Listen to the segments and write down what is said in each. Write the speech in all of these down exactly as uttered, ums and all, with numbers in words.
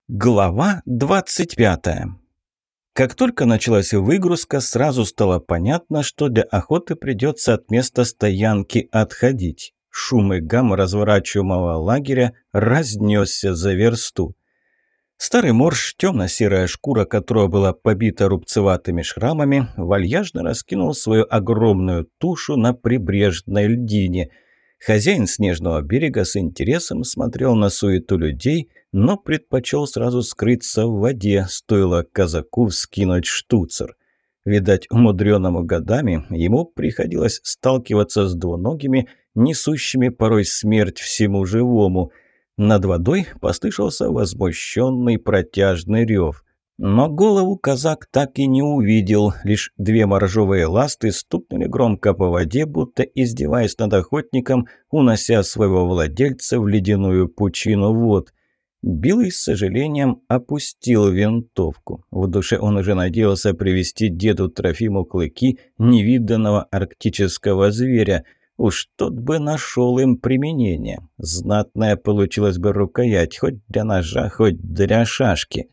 Глава двадцать пятая. Как только началась выгрузка, сразу стало понятно, что для охоты придется от места стоянки отходить. Шум и гам разворачиваемого лагеря разнесся за версту. Старый морж, темно-серая шкура которого была побита рубцеватыми шрамами, вальяжно раскинул свою огромную тушу на прибрежной льдине. Хозяин снежного берега с интересом смотрел на суету людей, но предпочел сразу скрыться в воде, стоило казаку вскинуть штуцер. Видать, умудренному годами ему приходилось сталкиваться с двуногими, несущими порой смерть всему живому. Над водой послышался возмущенный протяжный рев. Но голову казак так и не увидел, лишь две моржовые ласты стукнули громко по воде, будто издеваясь над охотником, унося своего владельца в ледяную пучину вод. Билый с сожалением опустил винтовку. В душе он уже надеялся привести деду Трофиму клыки невиданного арктического зверя. Уж тот бы нашел им применение. Знатная получилась бы рукоять, хоть для ножа, хоть для шашки.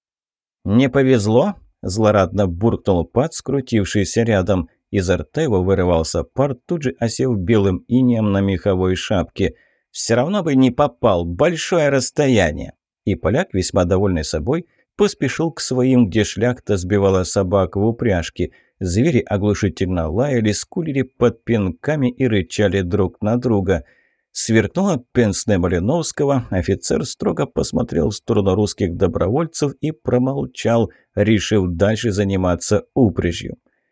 «Не повезло?» – злорадно буркнул Пат, скрутившийся рядом. Изо рта его вырывался пар, тут же осев белым инеем на меховой шапке. «Все равно бы не попал, большое расстояние!» И поляк, весьма довольный собой, поспешил к своим, где шляхта сбивала собак в упряжке. Звери оглушительно лаяли, скулили под пинками и рычали друг на друга. Сверкнула пенсне Малиновского, офицер строго посмотрел в сторону русских добровольцев и промолчал, решив дальше заниматься упряжью.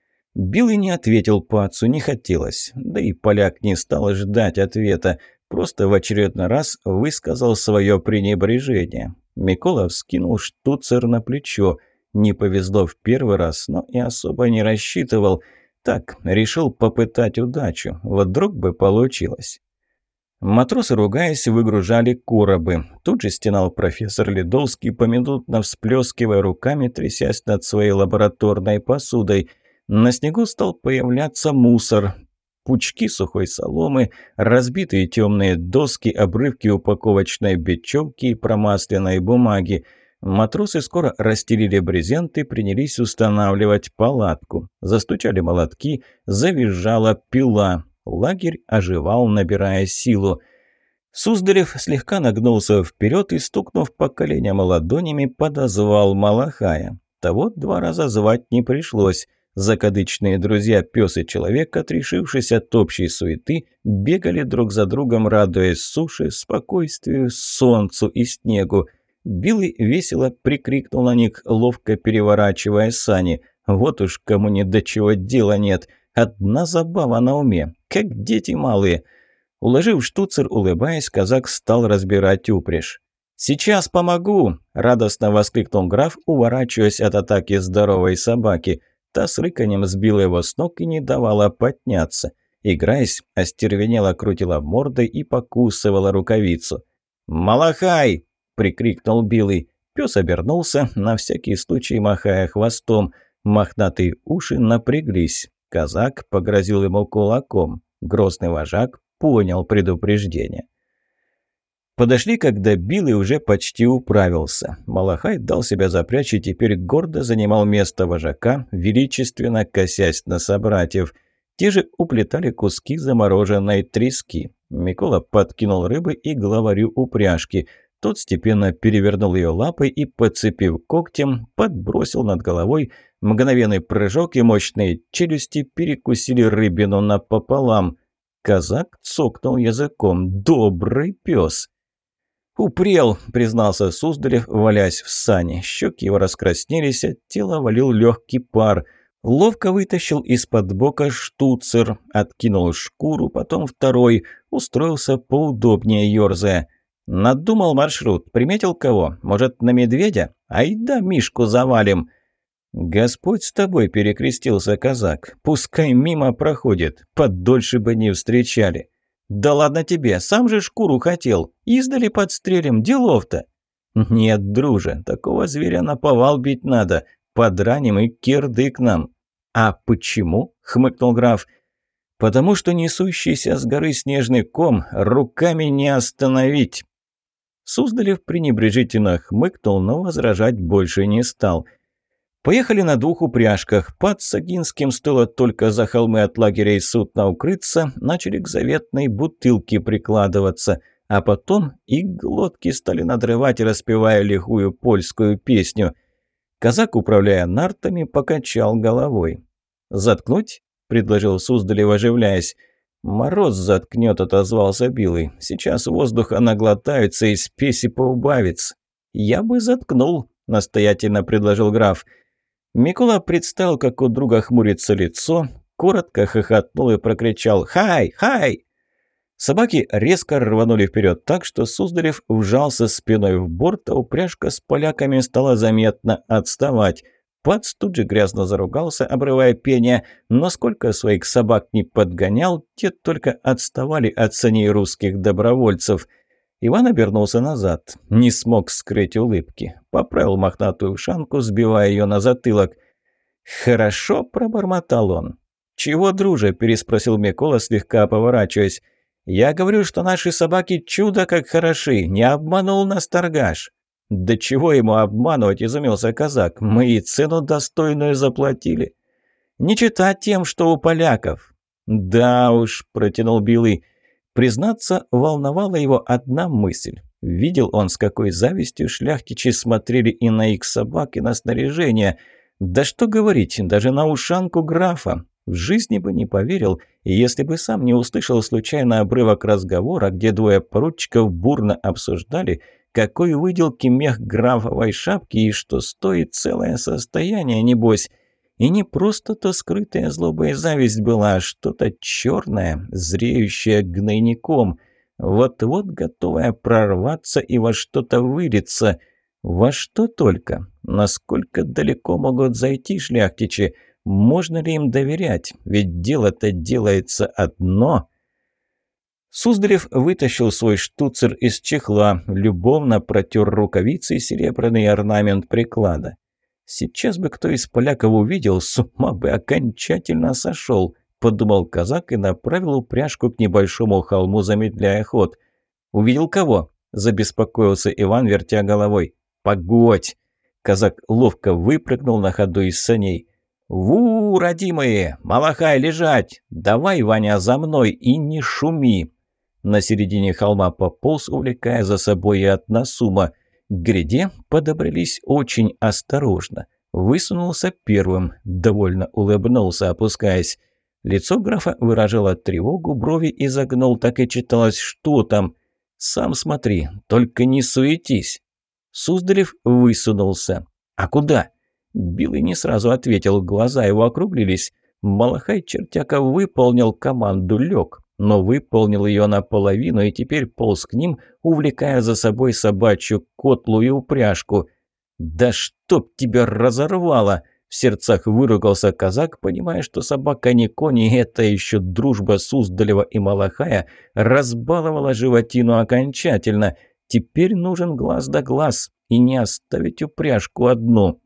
Билый не ответил Пацу, не хотелось, да и поляк не стал ждать ответа, просто в очередной раз высказал свое пренебрежение. Микола вскинул штуцер на плечо. Не повезло в первый раз, но и особо не рассчитывал. Так, решил попытать удачу, вдруг бы получилось. Матросы, ругаясь, выгружали коробы. Тут же стенал профессор Ледовский, поминутно всплескивая руками, трясясь над своей лабораторной посудой. На снегу стал появляться мусор. Пучки сухой соломы, разбитые темные доски, обрывки упаковочной бечевки и промасленной бумаги. Матросы скоро расстелили брезент и принялись устанавливать палатку. Застучали молотки, завизжала пила. Лагерь оживал, набирая силу. Суздалев слегка нагнулся вперед и, стукнув по коленям ладонями, подозвал Малахая. Того два раза звать не пришлось. Закадычные друзья пес и человек, отрешившись от общей суеты, бегали друг за другом, радуясь суше, спокойствию, солнцу и снегу. Билый весело прикрикнул на них, ловко переворачивая сани. Вот уж кому ни до чего дела нет. Одна забава на уме, как дети малые. Уложив штуцер, улыбаясь, казак стал разбирать упряжь. «Сейчас помогу!» – радостно воскликнул граф, уворачиваясь от атаки здоровой собаки. Та с рыканьем сбила его с ног и не давала подняться. Играясь, остервенело крутила мордой и покусывала рукавицу. «Малахай!» – прикрикнул Билый. Пес обернулся, на всякий случай махая хвостом. Мохнатые уши напряглись. Казак погрозил ему кулаком. Грозный вожак понял предупреждение. Подошли, когда Билый уже почти управился. Малахай дал себя запрячь и теперь гордо занимал место вожака, величественно косясь на собратьев. Те же уплетали куски замороженной трески. Микола подкинул рыбы и главарю упряжки. Тот степенно перевернул ее лапой и, подцепив когтем, подбросил над головой. Мгновенный прыжок и мощные челюсти перекусили рыбину напополам. Казак цокнул языком. «Добрый пес!» «Упрел», — признался Суздалев, валясь в сани. Щеки его раскраснелись, от тела валил легкий пар. Ловко вытащил из-под бока штуцер, откинул шкуру, потом второй, устроился поудобнее, ерзая. «Надумал маршрут, приметил кого? Может, на медведя? Айда Мишку завалим!» «Господь с тобой», — перекрестился казак. «Пускай мимо проходит, подольше бы не встречали». «Да ладно тебе, сам же шкуру хотел. Издали подстрелим, делов-то». «Нет, друже, такого зверя наповал бить надо. Подраним и кирдык нам». «А почему?» — хмыкнул граф. «Потому что несущийся с горы снежный ком руками не остановить». Суздалев пренебрежительно хмыкнул, но возражать больше не стал. Поехали на двух упряжках. Под Сагинским, стоило только за холмы от лагеря и судна укрыться, начали к заветной бутылке прикладываться, а потом и глотки стали надрывать, распевая лихую польскую песню. Казак, управляя нартами, покачал головой. «Заткнуть?» – предложил Суздалев, оживляясь. «Мороз заткнет», – отозвался Билый. «Сейчас воздуха наглотаются и спеси поубавится». «Я бы заткнул», – настоятельно предложил граф. Микола представил, как у друга хмурится лицо, коротко хохотнул и прокричал «Хай! Хай!». Собаки резко рванули вперед так, что Суздалев вжался спиной в борт, а упряжка с поляками стала заметно отставать. Пац тут же грязно заругался, обрывая пение, но сколько своих собак не подгонял, те только отставали от саней русских добровольцев. Иван обернулся назад, не смог скрыть улыбки, поправил мохнатую ушанку, сбивая ее на затылок. «Хорошо», – пробормотал он. «Чего, друже?» – переспросил Микола, слегка поворачиваясь. «Я говорю, что наши собаки чудо как хороши, не обманул нас торгаш». «Да чего ему обманывать?» – изумился казак. «Мы и цену достойную заплатили». «Не читать тем, что у поляков». «Да уж», – протянул Билый. Признаться, волновала его одна мысль. Видел он, с какой завистью шляхтичи смотрели и на их собак, и на снаряжение. Да что говорить, даже на ушанку графа. В жизни бы не поверил, если бы сам не услышал случайно обрывок разговора, где двое поручиков бурно обсуждали, какой выделки мех графовой шапки и что стоит целое состояние, небось. И не просто то скрытая злоба и зависть была, а что-то черное, зреющее гнойником, вот-вот готовое прорваться и во что-то вылиться. Во что только? Насколько далеко могут зайти шляхтичи? Можно ли им доверять? Ведь дело-то делается одно. Суздалев вытащил свой штуцер из чехла, любовно протер рукавицей серебряный орнамент приклада. «Сейчас бы кто из поляков увидел, с ума бы окончательно сошел», – подумал казак и направил упряжку к небольшому холму, замедляя ход. «Увидел кого?» – забеспокоился Иван, вертя головой. «Погодь!» – казак ловко выпрыгнул на ходу из саней. «Ву, родимые! Малахай, лежать! Давай, Ваня, за мной и не шуми!» На середине холма пополз, увлекая за собой и от Насума. К гряде подобрались очень осторожно. Высунулся первым, довольно улыбнулся, опускаясь. Лицо графа выражало тревогу, брови изогнул, так и читалось, что там. «Сам смотри, только не суетись». Суздалев высунулся. «А куда?» Билый не сразу ответил, глаза его округлились. Малахай Чертяка выполнил команду, лег, но выполнил ее наполовину и теперь полз к ним, увлекая за собой собачью котлу и упряжку. «Да чтоб тебя разорвало!» – в сердцах выругался казак, понимая, что собака не конь, и это еще дружба Суздалева и Малахая разбаловала животину окончательно. Теперь нужен глаз да глаз, и не оставить упряжку одну.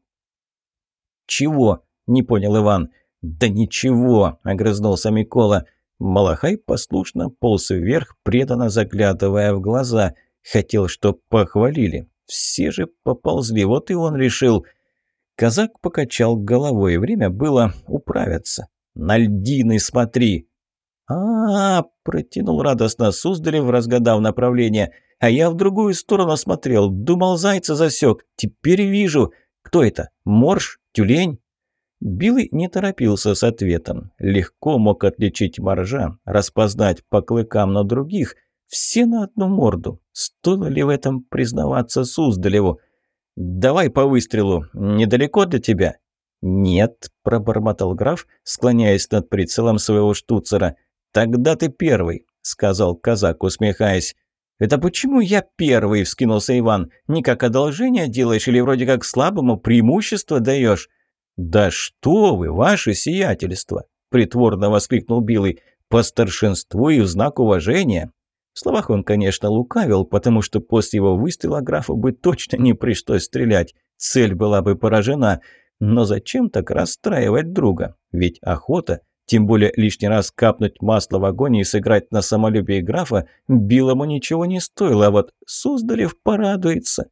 «Чего?» – не понял Иван. «Да ничего!» – огрызнулся Микола. Малахай послушно полз вверх, преданно заглядывая в глаза. Хотел, чтоб похвалили. Все же поползли, вот и он решил. Казак покачал головой, время было управиться. «На льдины смотри!» а, -а, -а протянул радостно Суздалев, разгадав направление. «А я в другую сторону смотрел, думал, зайца засек. Теперь вижу. Кто это? Морж? Тюлень?» Билый не торопился с ответом. Легко мог отличить моржа, распознать по клыкам на других. Все на одну морду. Стоило ли в этом признаваться Суздалеву? «Давай по выстрелу. Недалеко до тебя?» «Нет», – пробормотал граф, склоняясь над прицелом своего штуцера. «Тогда ты первый», – сказал казак, усмехаясь. «Это почему я первый?» – вскинулся Иван. «Не как одолжение делаешь или вроде как слабому преимущество даешь?» «Да что вы, ваше сиятельство!» – притворно воскликнул Билый. «По старшинству и в знак уважения». В словах он, конечно, лукавил, потому что после его выстрела графу бы точно не пришлось стрелять. Цель была бы поражена. Но зачем так расстраивать друга? Ведь охота – Тем более лишний раз капнуть масло в огонь и сыграть на самолюбие графа Билому ничего не стоило, а вот Суздалев порадуется.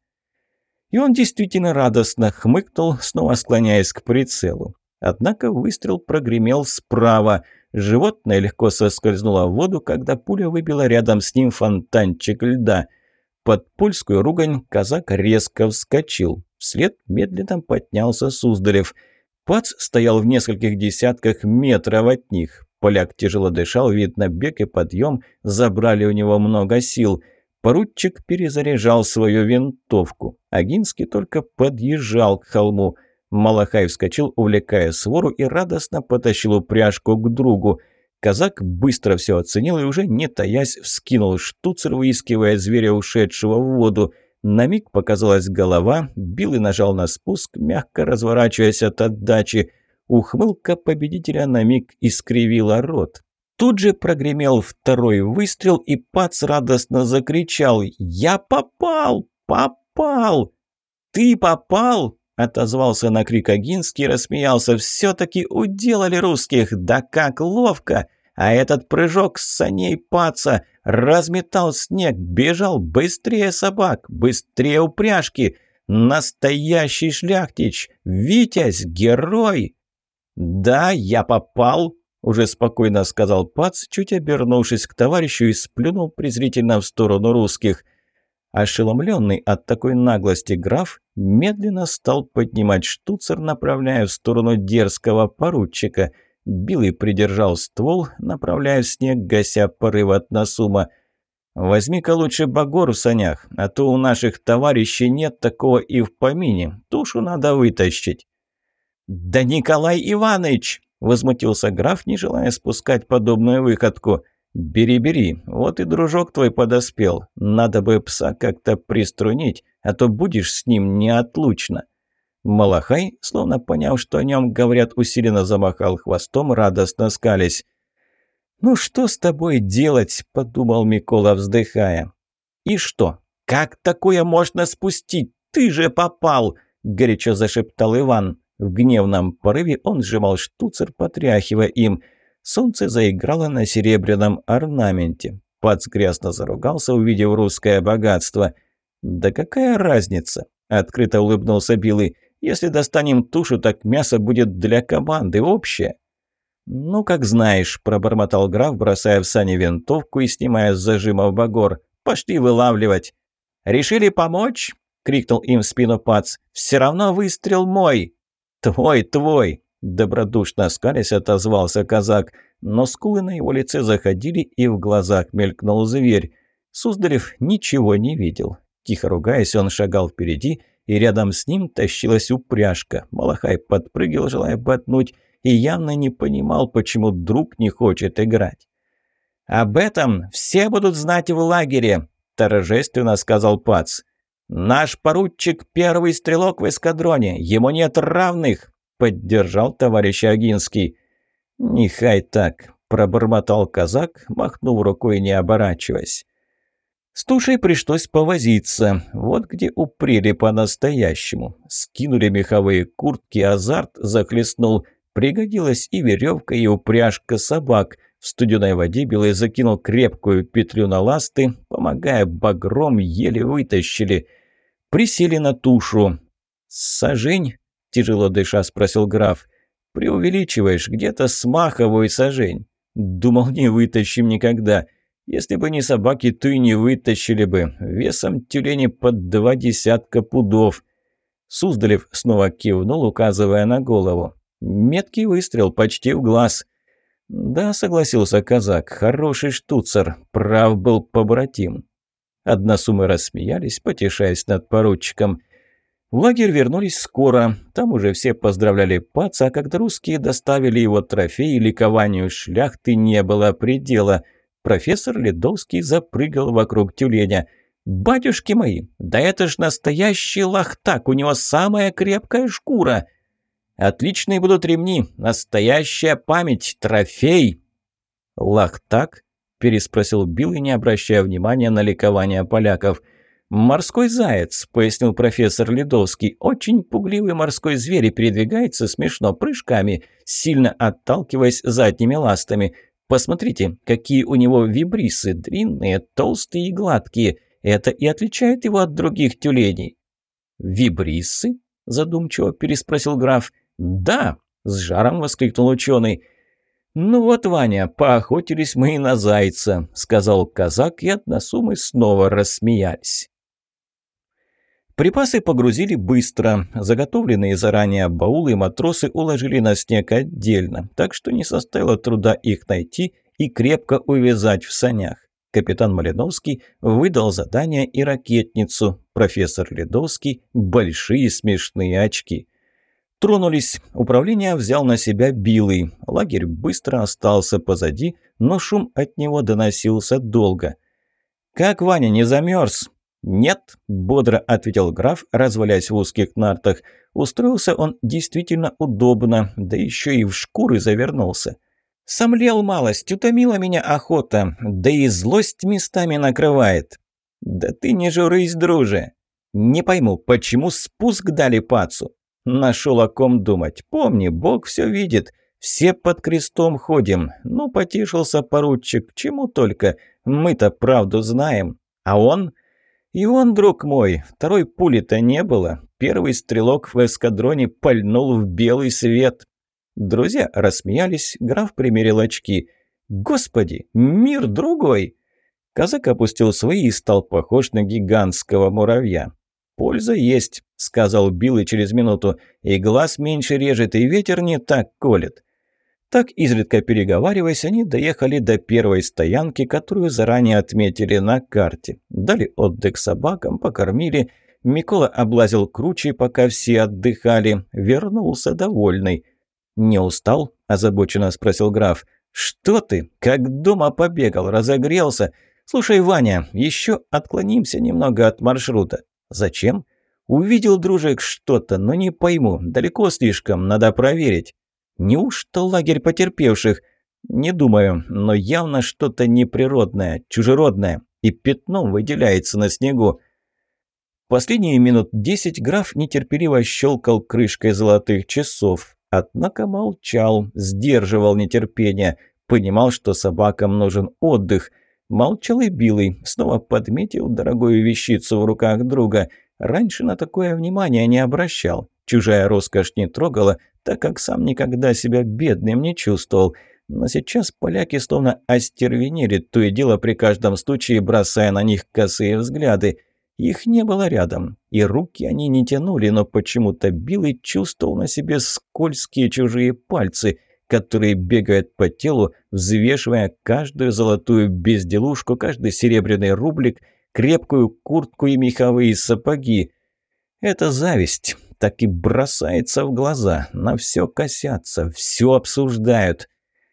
И он действительно радостно хмыкнул, снова склоняясь к прицелу. Однако выстрел прогремел справа. Животное легко соскользнуло в воду, когда пуля выбила рядом с ним фонтанчик льда. Под польскую ругань казак резко вскочил. Вслед медленно поднялся Суздалев. Пац стоял в нескольких десятках метров от них. Поляк тяжело дышал, видно, бег и подъем забрали у него много сил. Поручик перезаряжал свою винтовку. Агинский только подъезжал к холму. Малахай вскочил, увлекая свору, и радостно потащил упряжку к другу. Казак быстро все оценил и уже не таясь вскинул штуцер, выискивая зверя, ушедшего в воду. На миг показалась голова, Билый нажал на спуск, мягко разворачиваясь от отдачи. Ухмылка победителя на миг искривила рот. Тут же прогремел второй выстрел, и Пац радостно закричал: «Я попал! Попал!» «Ты попал?» — отозвался на крик Агинский и рассмеялся. «Все-таки уделали русских! Да как ловко! А этот прыжок с саней Паца разметал снег, бежал быстрее собак, быстрее упряжки! Настоящий шляхтич! Витязь! Герой!» «Да, я попал!» — уже спокойно сказал Пац, чуть обернувшись к товарищу, и сплюнул презрительно в сторону русских. Ошеломленный от такой наглости граф медленно стал поднимать штуцер, направляя в сторону дерзкого поручика. Билый придержал ствол, направляя в снег, гася порыв от Насума. «Возьми-ка лучше багор в санях, а то у наших товарищей нет такого и в помине. Тушу надо вытащить». «Да Николай Иванович!» — возмутился граф, не желая спускать подобную выходку. «Бери, бери, вот и дружок твой подоспел. Надо бы пса как-то приструнить, а то будешь с ним неотлучно». Малахай, словно поняв, что о нем говорят, усиленно замахал хвостом, радостно скались. «Ну что с тобой делать?» — подумал Микола, вздыхая. «И что? Как такое можно спустить? Ты же попал!» — горячо зашептал Иван. В гневном порыве он сжимал штуцер, потряхивая им. Солнце заиграло на серебряном орнаменте. Пац грязно заругался, увидев русское богатство. «Да какая разница?» — открыто улыбнулся Билый. «Если достанем тушу, так мясо будет для команды общее». «Ну, как знаешь», — пробормотал граф, бросая в сани винтовку и снимая с зажима в багор. «Пошли вылавливать». «Решили помочь?» — крикнул им в спину Пац. «Все равно выстрел мой». «Твой, твой!» – добродушно скалясь отозвался казак, но скулы на его лице заходили, и в глазах мелькнул зверь. Суздалев ничего не видел. Тихо ругаясь, он шагал впереди, и рядом с ним тащилась упряжка. Малахай подпрыгивал, желая ботнуть, и явно не понимал, почему друг не хочет играть. «Об этом все будут знать в лагере», – торжественно сказал Пац. «Наш поручик – первый стрелок в эскадроне, ему нет равных», – поддержал товарищ Агинский. «Нехай так», – пробормотал казак, махнув рукой, не оборачиваясь. С тушей пришлось повозиться, вот где упрели по-настоящему. Скинули меховые куртки, азарт захлестнул, пригодилась и веревка, и упряжка собак. В студеной воде Белый закинул крепкую петлю на ласты, помогая багром, еле вытащили. Присели на тушу. «Сажень?» – тяжело дыша спросил граф. «Преувеличиваешь, где-то с маховой сажень. Думал, не вытащим никогда. Если бы не собаки, то и не вытащили бы. Весом тюлени под два десятка пудов». Суздалев снова кивнул, указывая на голову. «Меткий выстрел, почти в глаз». «Да», — согласился казак, — «хороший штуцер, прав был побратим». Односумы рассмеялись, потешаясь над поручиком. В лагерь вернулись скоро. Там уже все поздравляли Паца, а когда русские доставили его трофей, ликованию шляхты не было предела. Профессор Ледовский запрыгал вокруг тюленя. «Батюшки мои, да это ж настоящий лахтак, у него самая крепкая шкура!» «Отличные будут ремни, настоящая память, трофей!» «Лахтак?» – переспросил Билл, не обращая внимания на ликование поляков. «Морской заяц», – пояснил профессор Ледовский. «Очень пугливый морской зверь и передвигается смешно прыжками, сильно отталкиваясь задними ластами. Посмотрите, какие у него вибрисы, длинные, толстые и гладкие. Это и отличает его от других тюленей». «Вибрисы?» – задумчиво переспросил граф. «Да», – с жаром воскликнул ученый. «Ну вот, Ваня, поохотились мы и на зайца», – сказал казак, и односумы снова рассмеялись. Припасы погрузили быстро. Заготовленные заранее баулы матросы уложили на снег отдельно, так что не составило труда их найти и крепко увязать в санях. Капитан Малиновский выдал задание и ракетницу. Профессор Ледовский – большие смешные очки. Тронулись. Управление взял на себя Билый. Лагерь быстро остался позади, но шум от него доносился долго. «Как, Ваня, не замерз?» «Нет», – бодро ответил граф, развалясь в узких нартах. Устроился он действительно удобно, да еще и в шкуры завернулся. «Сомлел малость, утомила меня охота, да и злость местами накрывает». «Да ты не журись, друже». «Не пойму, почему спуск дали пацу?» «Нашел о ком думать. Помни, Бог все видит. Все под крестом ходим. Ну, потешился поручик, чему только. Мы-то правду знаем. А он...» «И он, друг мой, второй пули-то не было. Первый стрелок в эскадроне пальнул в белый свет». Друзья рассмеялись, граф примерил очки. «Господи, мир другой!» Казак опустил свои и стал похож на гигантского муравья. «Польза есть», — сказал Билый через минуту. «И глаз меньше режет, и ветер не так колет». Так, изредка переговариваясь, они доехали до первой стоянки, которую заранее отметили на карте. Дали отдых собакам, покормили. Микола облазил круче, пока все отдыхали. Вернулся довольный. «Не устал?» – озабоченно спросил граф. «Что ты? Как дома побегал, разогрелся. Слушай, Ваня, еще отклонимся немного от маршрута». «Зачем?» «Увидел, дружек, что-то, но не пойму. Далеко слишком, надо проверить». «Неужто лагерь потерпевших?» «Не думаю, но явно что-то неприродное, чужеродное, и пятном выделяется на снегу». Последние минут десять граф нетерпеливо щелкал крышкой золотых часов, однако молчал, сдерживал нетерпение, понимал, что собакам нужен отдых. Молчал и Билый, снова подметил дорогую вещицу в руках друга. Раньше на такое внимание не обращал. Чужая роскошь не трогала, так как сам никогда себя бедным не чувствовал. Но сейчас поляки словно остервенели, то и дело при каждом случае бросая на них косые взгляды. Их не было рядом, и руки они не тянули, но почему-то Билый чувствовал на себе скользкие чужие пальцы, которые бегают по телу, взвешивая каждую золотую безделушку, каждый серебряный рублик, крепкую куртку и меховые сапоги. Это зависть. Так и бросается в глаза, на все косятся, все обсуждают.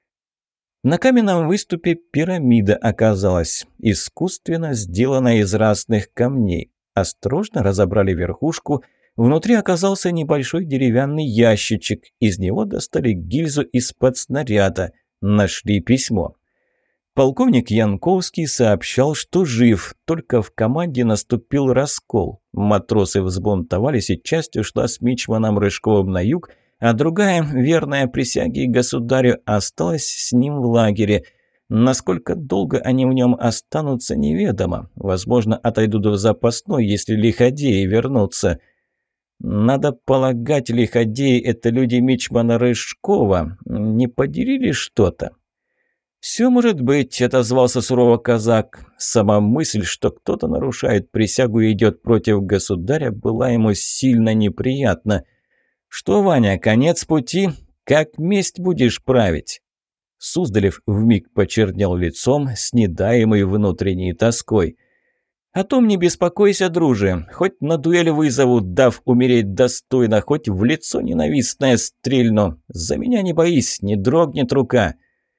На каменном выступе пирамида оказалась, искусственно сделана из разных камней. Осторожно разобрали верхушку, внутри оказался небольшой деревянный ящичек, из него достали гильзу из-под снаряда, нашли письмо. Полковник Янковский сообщал, что жив, только в команде наступил раскол. Матросы взбунтовались, и часть ушла с мичманом Рыжковым на юг, а другая, верная присяге государю, осталась с ним в лагере. Насколько долго они в нем останутся, неведомо. Возможно, отойдут в запасной, если лиходеи вернутся. Надо полагать, лиходеи – это люди мичмана Рыжкова. Не поделили что-то? «Все может быть», – отозвался сурово казак. Сама мысль, что кто-то нарушает присягу и идет против государя, была ему сильно неприятна. «Что, Ваня, конец пути? Как месть будешь править?» Суздалев вмиг почернел лицом, снедаемый внутренней тоской. «О том не беспокойся, друже. Хоть на дуэль вызовут, дав умереть достойно, хоть в лицо ненавистное стрельну. За меня не боись, не дрогнет рука».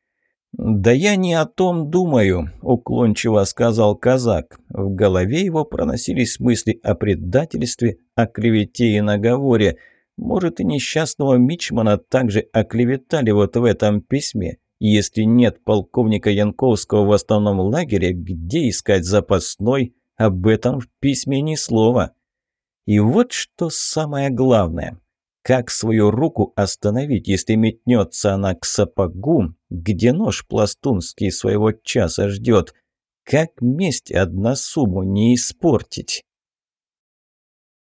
«Да я не о том думаю», – уклончиво сказал казак. В голове его проносились мысли о предательстве, о клевете и наговоре. Может, и несчастного мичмана также оклеветали вот в этом письме. Если нет полковника Янковского в основном лагере, где искать запасной? Об этом в письме ни слова. И вот что самое главное. Как свою руку остановить, если метнется она к сапогу, где нож пластунский своего часа ждет? Как месть односуму не испортить?